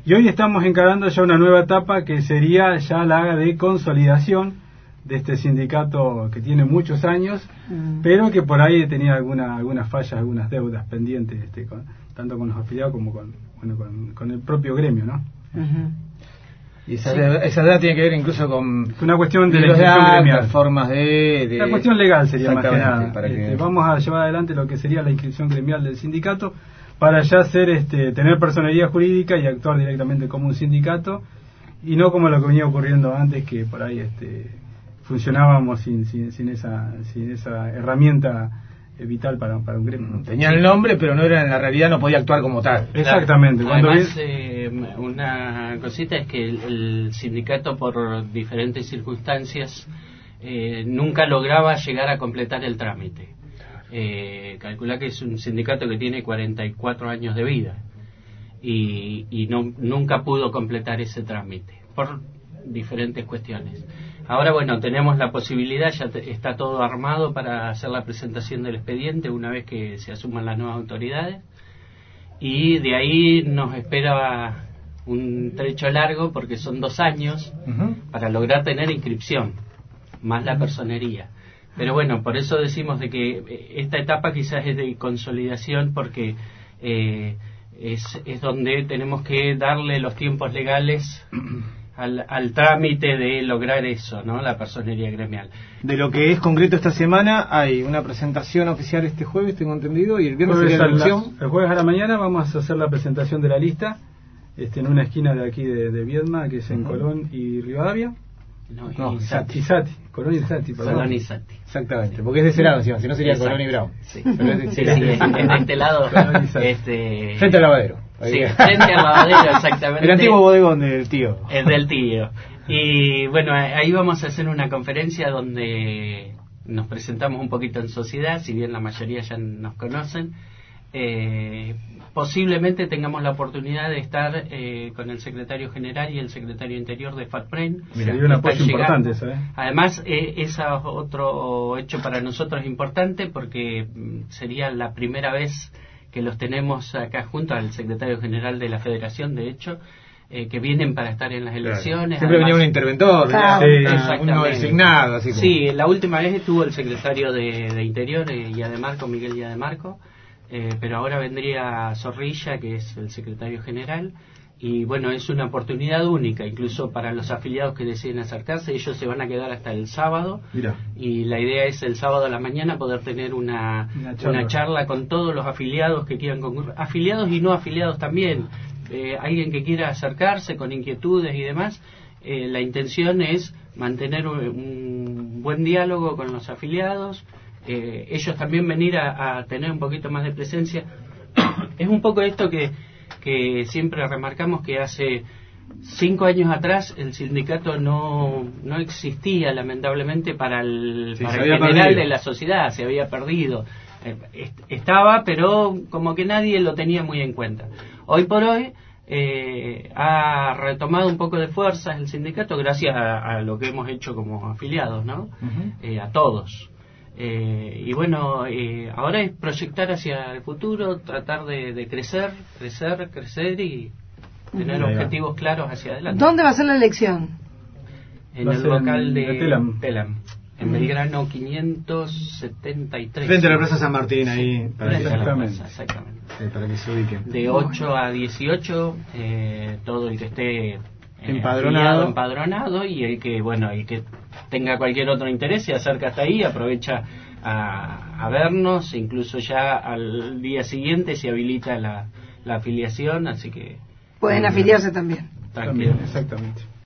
Y hoy estamos encarando ya una nueva etapa que sería ya la de consolidación de este sindicato que tiene muchos años, pero que por ahí tenía algunas fallas, algunas deudas pendientes, tanto con los afiliados como con el propio gremio, ¿no? Y esa deuda tiene que ver incluso con una cuestión de la inscripción gremial, formas de la cuestión legal sería más que nada. Que... Vamos a llevar adelante lo que sería la inscripción gremial del sindicato para ya tener personalidad jurídica y actuar directamente como un sindicato y no como lo que venía ocurriendo antes, que por ahí funcionábamos sin esa herramienta vital para un gremio. Tenía el nombre, pero no era, en la realidad no podía actuar como tal. Exactamente. Además, una cosita es que el sindicato, por diferentes circunstancias, nunca lograba llegar a completar el trámite. Calcula que es un sindicato que tiene 44 años de vida y nunca pudo completar ese trámite por diferentes cuestiones. Ahora, bueno, tenemos la posibilidad, ya está todo armado para hacer la presentación del expediente una vez que se asuman las nuevas autoridades, y de ahí nos espera un trecho largo porque son 2 años para lograr tener inscripción, más la personería. Pero bueno, por eso decimos de que esta etapa quizás es de consolidación, porque es donde tenemos que darle los tiempos legales al trámite de lograr eso, ¿no? La personería gremial. De lo que es concreto esta semana, hay una presentación oficial este jueves, tengo entendido, y el viernes sería la elección. El jueves a la mañana vamos a hacer la presentación de la lista en una esquina de aquí de Viedma, que es en Colón y Rivadavia. Isati. Colón y Isati, perdón. Colón y Isati. Exactamente, porque es de ese lado, si no sería Colón y Brown. Sí, pero es de este lado. Frente al lavadero. Sí, frente al lavadero, exactamente. El antiguo bodegón del tío. Es del tío. Y bueno, ahí vamos a hacer una conferencia donde nos presentamos un poquito en sociedad, si bien la mayoría ya nos conocen. Posiblemente tengamos la oportunidad de estar con el secretario general y el secretario interior de FATPREN. Sería un apoyo importante, ¿sabes? Además, ese otro hecho para nosotros importante, porque sería la primera vez que los tenemos acá junto al secretario general de la Federación, de hecho, que vienen para estar en las elecciones. Siempre venía un interventor, uno designado. Así como... Sí, la última vez estuvo el secretario de Interior, Miguel Yademarco, pero ahora vendría Zorrilla, que es el secretario general, y bueno, es una oportunidad única, incluso para los afiliados que deciden acercarse. Ellos se van a quedar hasta el sábado. Mirá. Y la idea es el sábado a la mañana poder tener una charla con todos los afiliados que quieran concurrir, afiliados y no afiliados también. Alguien que quiera acercarse con inquietudes y demás, la intención es mantener un buen diálogo con los afiliados, ellos también venir a tener un poquito más de presencia. Es un poco esto que siempre remarcamos, que hace 5 años atrás el sindicato no existía, lamentablemente, para el general de la sociedad, se había perdido. Estaba, pero como que nadie lo tenía muy en cuenta. Hoy por hoy ha retomado un poco de fuerzas el sindicato gracias a lo que hemos hecho como afiliados, ¿no? A todos. Y bueno, ahora es proyectar hacia el futuro, tratar de crecer y tener objetivos claros hacia adelante. ¿Dónde va a ser la elección? En el local de Telam, en Belgrano 573. Frente a la Plaza San Martín, ahí. Exactamente. Para que se ubiquen. De 8 a 18, todo el que esté empadronado, y el que tenga cualquier otro interés se acerca hasta ahí, aprovecha a vernos, incluso ya al día siguiente se habilita la afiliación, así que pueden afiliarse también. También, exactamente.